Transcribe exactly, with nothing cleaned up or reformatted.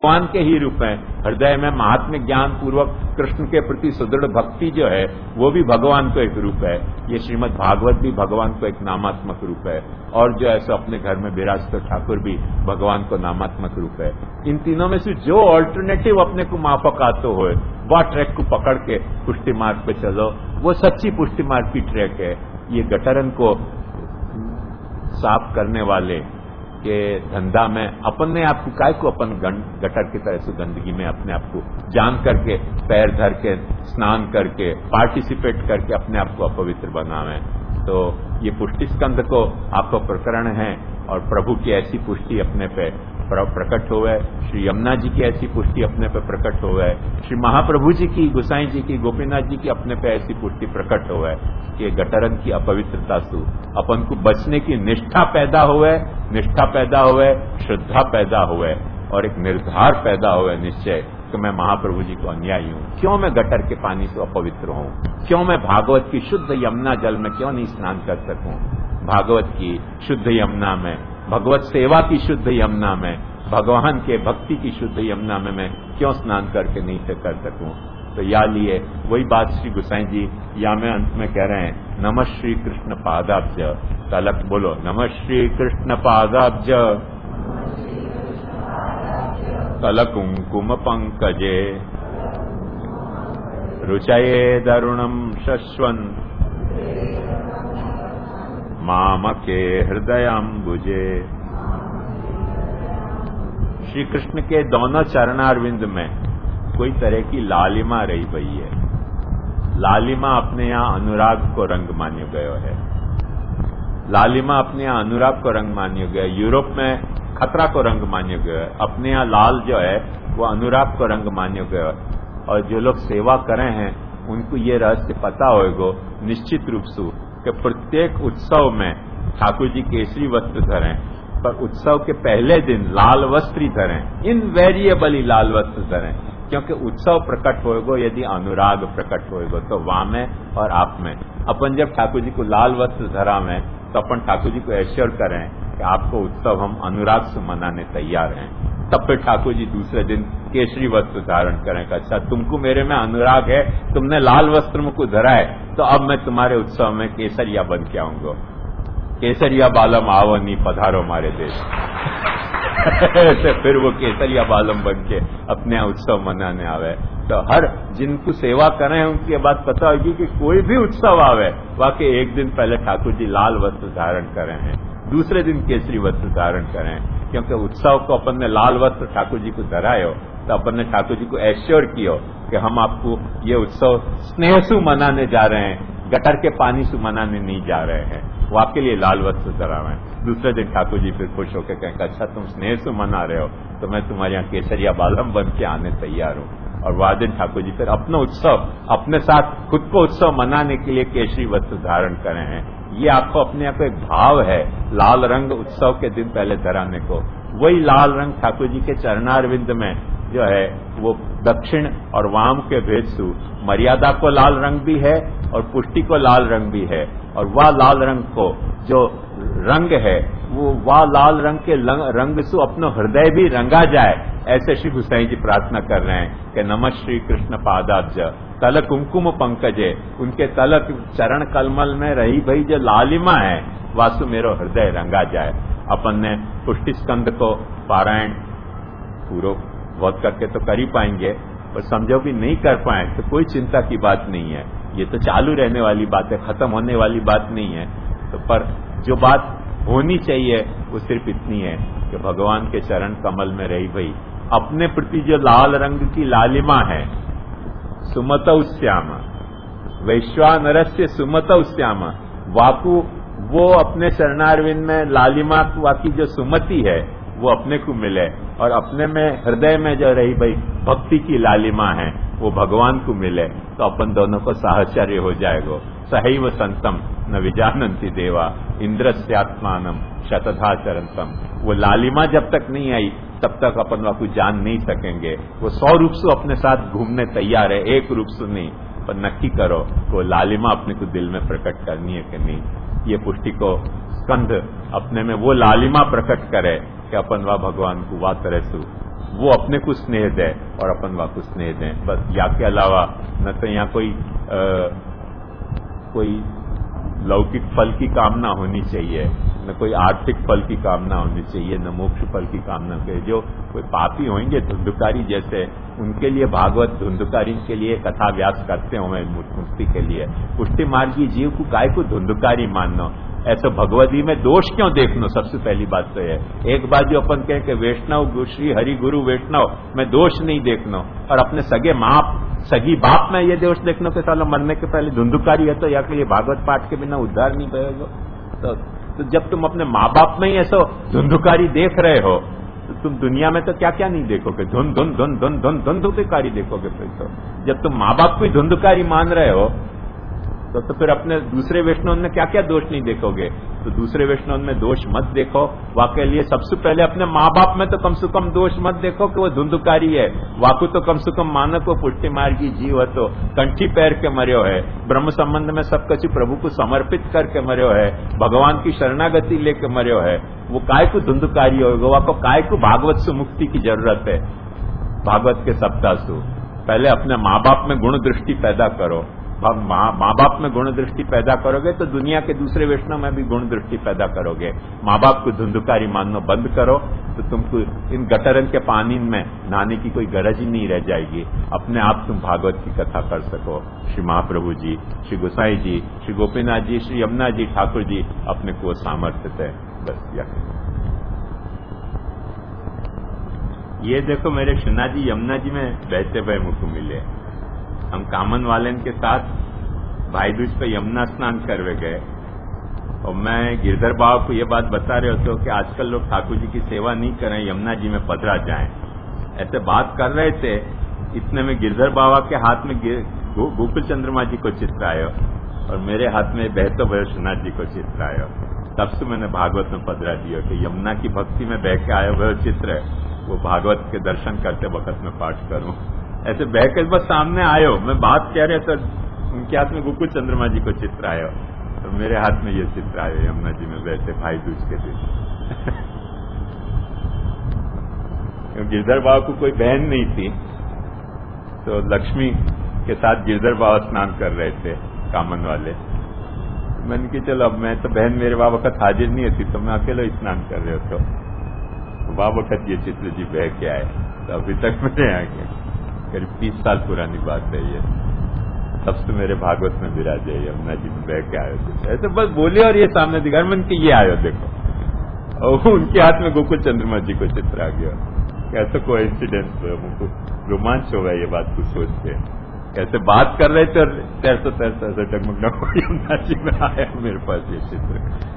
भगवान के ही रूप हैं। हृदय में महात्म्य ज्ञान पूर्वक कृष्ण के प्रति सुदृढ़ भक्ति जो है वो भी भगवान को एक रूप है। ये श्रीमद् भागवत भी भगवान को एक नामात्मक रूप है, और जो ऐसा अपने घर में विराजत ठाकुर भी भगवान को नामात्मक रूप है। इन तीनों में से जो ऑल्टरनेटिव अपने को माफक आते हो वह ट्रैक को पकड़ के पुष्टि मार्ग पे चलो, वो सच्ची पुष्टि मार्ग की ट्रैक है। ये गटरन को साफ करने वाले के धंधा में अपने आप को काय को अपन गटर की तरह से गंदगी में अपने आप को जान करके पैर धर के स्नान करके पार्टिसिपेट करके अपने आप को अपवित्र बनावे। तो ये पुष्टि स्कंद को आपको प्रकरण है, और प्रभु की ऐसी पुष्टि अपने पे प्रकट हुआ है, श्री यमुना जी की ऐसी पुष्टि अपने पे प्रकट हुआ है, श्री महाप्रभु जी की, गोसाई जी की, गोपीनाथ जी की अपने पे ऐसी पुष्टि प्रकट हुआ है कि गटरन की अपवित्रता से अपन को बचने की निष्ठा पैदा हुआ है, निष्ठा पैदा हुआ है, श्रद्धा पैदा हुआ है, और एक निर्धार पैदा हुआ है निश्चय कि मैं महाप्रभु जी को अनुयायी हूं। क्यों मैं गटर के पानी से अपवित्र हूं? क्यों मैं भागवत की शुद्ध यमुना जल में क्यों नहीं स्नान कर सकूं? भागवत की शुद्ध यमुना में, भगवत सेवा की शुद्ध यमुना में, भगवान के भक्ति की शुद्ध यमुना में मैं क्यों स्नान करके नहीं से कर सकूं? तो या लिए वही बात श्री गोसाई जी या में अंत में कह रहे हैं, नमः श्री कृष्ण पादाब्ज। तलक बोलो, नमः श्री कृष्ण पादाब्ज तल कुंकुम पंकजे रुचये दरुणम शश्वन मामके हृदयाम्बुजे। श्री कृष्ण के दोनों चरणारविंद में कोई तरह की लालिमा रही गई है। लालिमा अपने यहाँ अनुराग को रंग मान्यो गयो है। लालिमा अपने यहाँ अनुराग को रंग मान्यो गया। यूरोप में खतरा को रंग मान्यो गया है। अपने यहाँ लाल जो है वो अनुराग को रंग मान्यो गया है। और जो लोग सेवा करे हैं उनको ये रहस्य पता होगा निश्चित रूप से कि प्रत्येक उत्सव में ठाकुर जी केसरी वस्त्र धरें, पर उत्सव के पहले दिन लाल वस्त्र ही धरें, इनवेरिएबली लाल वस्त्र धरें, क्योंकि उत्सव प्रकट होएगो यदि अनुराग प्रकट होएगो। तो वहां में और आप में अपन जब ठाकुर जी को लाल वस्त्र धरा में तो अपन ठाकुर जी को एश्योर करें कि आपको उत्सव हम अनुराग से मनाने तैयार हैं। तब फिर ठाकुर जी दूसरे दिन केसरी वस्त्र धारण करें। अच्छा, तुमको मेरे में अनुराग है, तुमने लाल वस्त्र मुझको धरा है, तो अब मैं तुम्हारे उत्सव में केसरिया बन के आऊंगा। केसरिया बालम आवो नी पधारो मारे देश। तो फिर वो केसरिया बालम बन के अपने उत्सव मनाने आवे। तो हर जिनको सेवा करें उनकी बात पता होगी कि कोई भी उत्सव आवे वाकई एक दिन पहले ठाकुर जी लाल वस्त्र धारण करें हैं, दूसरे दिन केसरी वस्त्र धारण करें, क्योंकि उत्सव को अपन ने लाल वस्त्र ठाकुर जी को धरायो तो अपन ने ठाकुर जी को एश्योर किया कि हम आपको ये उत्सव स्नेह से मनाने जा रहे हैं, गटर के पानी से मनाने नहीं जा रहे हैं। वो आपके लिए लाल वस्त्र धरावे। दूसरे दिन ठाकुर जी फिर खुश होकर कहें, अच्छा तुम स्नेह से मना रहे हो तो मैं तुम्हारे यहाँ केसरिया बालम बन के आने तैयार हूँ। और वह दिन ठाकुर जी फिर अपना उत्सव अपने साथ खुद को उत्सव मनाने के लिए केसरी वस्त्र धारण करे हैं। ये आपको अपने आप एक भाव है लाल रंग उत्सव के दिन पहले धराने को। वही लाल रंग ठाकुर जी के चरणारविंद में जो है वो दक्षिण और वाम के भेद से मर्यादा को लाल रंग भी है और पुष्टि को लाल रंग भी है। और वह लाल रंग को जो रंग है वो वह लाल रंग के रंग से अपना हृदय भी रंगा जाए, ऐसे श्री गोसाई जी प्रार्थना कर रहे हैं कि नमः श्री कृष्ण पादाब्ज तल कुंकुम पंकजे। उनके तल चरण कलमल में रही भई जो लालिमा है वासु मेरो हृदय रंगा जाए। अपन ने पुष्टि स्कंद को पारायण पूरा बहुत करके तो कर ही पाएंगे, पर समझो भी नहीं कर पाए तो कोई चिंता की बात नहीं है। ये तो चालू रहने वाली बात है, खत्म होने वाली बात नहीं है। तो पर जो बात होनी चाहिए वो सिर्फ इतनी है कि भगवान के चरण कमल में रही भई अपने प्रति जो लाल रंग की लालिमा है, सुमतौ श्यामा वैश्वानरस्य सुमतौ श्यामा, वाकु वो अपने चरणारविंद में लालिमा वाकी जो सुमति है वो अपने को मिले, और अपने में हृदय में जो रही भाई भक्ति की लालिमा है वो भगवान को मिले, तो अपन दोनों को साहचर्य हो जाएगा। सहैव संतम न विजानंति देवा इंद्रस्यात्मानम शतधा चरंतम। वो लालिमा जब तक नहीं आई तब तक अपन वाकु जान नहीं सकेंगे। वो सौ रूप से अपने साथ घूमने तैयार है, एक रूप से नहीं, पर नक्की करो वो लालिमा अपने को दिल में प्रकट करनी है कि नहीं। ये पुष्टि को स्कंध अपने में वो लालिमा प्रकट करे कि अपन वा भगवान को वा तरह से वो अपने को स्नेह दे और अपन वा को स्नेह दें, बस। या के अलावा न तो यहाँ कोई आ, कोई लौकिक फल की कामना होनी चाहिए, न कोई आर्थिक फल की कामना होनी चाहिए, न मोक्ष फल की कामना के। जो कोई पापी होंगे धुंधुकारी जैसे, उनके लिए भागवत धुंधुकारी के लिए कथा व्यास करते हुए मुक्ति के लिए। पुष्टि मार्गी जीव को काय को धुंधुकारी मानना, ऐसे भगवदी में दोष क्यों देखना? सबसे पहली बात तो है। एक बात जो अपन कहें कि वैष्णव श्री हरि गुरु वैष्णव में दोष नहीं देखना, और अपने सगे माँ सगी बाप में ये दोष देखना कि साला मरने के पहले धुंधुकारी है तो या कि ये भागवत पाठ के बिना उद्धार नहीं पाएगा। तो, तो जब तुम अपने माँ बाप में ही ऐसा धुंधुकारी देख रहे हो तो तुम दुनिया में तो क्या क्या नहीं देखोगे? धुन धुन धुन धुन धुन धुंधुकारी देखोगे। फिर तो जब तुम माँ बाप को ही धुंधुकारी मान रहे हो तो, तो फिर अपने दूसरे वैष्णव में क्या क्या दोष नहीं देखोगे? तो दूसरे वैष्णव में दोष मत देखो। वाकई लिए सबसे पहले अपने माँ बाप में तो कम से कम दोष मत देखो कि वो धुंधुकारी है। वाकु तो कम से कम मानो को पुष्टि मार्गी जीव है तो कंठी पैर के मर्यो है, ब्रह्म संबंध में सब कुछ प्रभु को समर्पित करके मर्यो है, भगवान की शरणागति लेके मर्यो है। वो काय को धुंधुकारी होगा? वाको काय को भागवत से मुक्ति की जरूरत है? भागवत के सप्ताह से पहले अपने माँ बाप में गुण दृष्टि पैदा करो। माँ बाप में गुण दृष्टि पैदा करोगे तो दुनिया के दूसरे वैष्णव में भी गुण दृष्टि पैदा करोगे। माँ बाप को धुंधुकारी मानना बंद करो तो तुमको इन गटरन के पानी में नहाने की कोई गरज ही नहीं रह जाएगी। अपने आप तुम भागवत की कथा कर सको। श्री महाप्रभु जी, श्री गोसाई जी, श्री गोपीनाथ जी, श्री यमुना जी ठाकुर जी अपने को सामर्थ्य है। बस यही। ये देखो मेरे शिन्ना जी यमुना जी में बहते हुए मुझको मिले। हम कामन वाले के साथ भाई दूज पे यमुना स्नान करवे गए और मैं गिरधर बाबा को ये बात बता रहे होते हो कि आजकल लोग ठाकुर जी की सेवा नहीं करें, यमुना जी में पधरा जाएं। ऐसे बात कर रहे थे, इतने में गिरधर बाबा के हाथ में गो, गोकुल चंद्रमा जी को चित्र आयो और मेरे हाथ में बहतो भय श्रीनाथ जी को चित्र आयो। तब से मैंने भागवत में पधरा दिया कि यमुना की भक्ति में बह के आयो वह चित्र है, वो भागवत के दर्शन करते वक्त में पाठ करूं। ऐसे बहकर बस सामने आयो, मैं बात कह रहे तो उनके हाथ में गोकुल चंद्रमा जी को चित्र आयो तो मेरे हाथ में ये चित्र आयो यमुना जी में बैठे भाई दूज के दिन। गिरधर बाबा को कोई बहन नहीं थी तो लक्ष्मी के साथ गिरधर बाबा स्नान कर रहे थे कामन वाले। मैंने कि चलो अब मैं तो बहन मेरे बाबा वक्त हाजिर नहीं होती तो मैं अकेला स्नान कर रहे हो तो बाबा वक्त ये चित्र जी बह के आए तो अभी तक मेरे यहाँ के करीब तीस साल पुरानी बात है ये। तब से मेरे भागवत में विराजे यमुना जी में बह के आयो थे। ऐसे बस बोले और ये सामने दिखा मन की ये आयो देखो, और उनके हाथ में गोकुल चंद्रमा जी को चित्र आ गया। कैसे कोई इंसिडेंस मुझको रोमांच हो गया ये बात को सोच के। कैसे बात कर रहे थे और तैरते तैरते ऐसे डगमगना यमुना जी में आया मेरे पास ये चित्र।